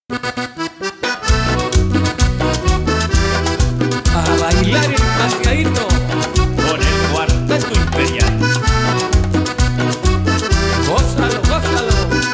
A bailar el paseadito con el Cuarteto Imperial. Gózalo, gózalo.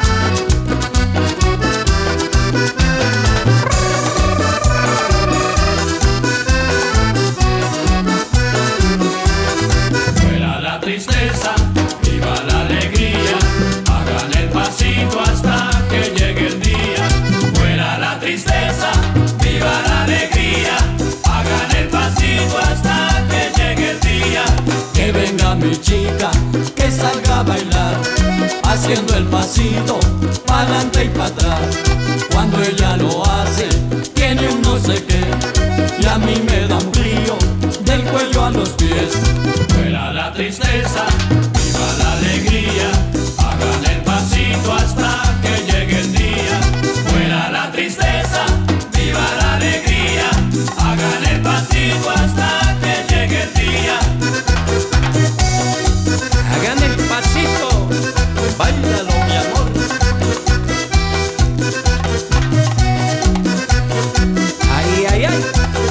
Fuera la tristeza, viva la alegría, hagan el pasito hasta que llegue el día. Fuera la tristeza, viva la alegría, hagan el pasito hasta que llegue el día. Que venga mi chica, que salga a bailar, haciendo el pasito pa'lante y pa' atrás. Cuando ella lo hace, tiene un no sé qué, y a mí me da un frío del cuello a los pies. Fuera la tristeza, viva la alegría, hagan el pasito hasta que llegue el día. Fuera la tristeza, viva la alegría, hagan el pasito hasta que llegue el día. Hagan el pasito. Báilalo, mi amor. Ay, ay, ay.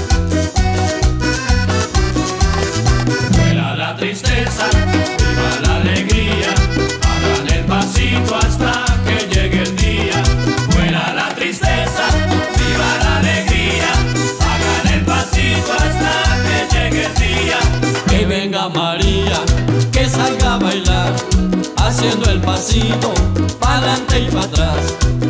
Fuera la tristeza, viva la alegría, hagan el pasito hasta que llegue el día. Fuera la tristeza, viva la alegría, hagan el pasito hasta que llegue el día. Que venga María, que salga a bailar, haciendo el pasito pa'lante y pa' atrás.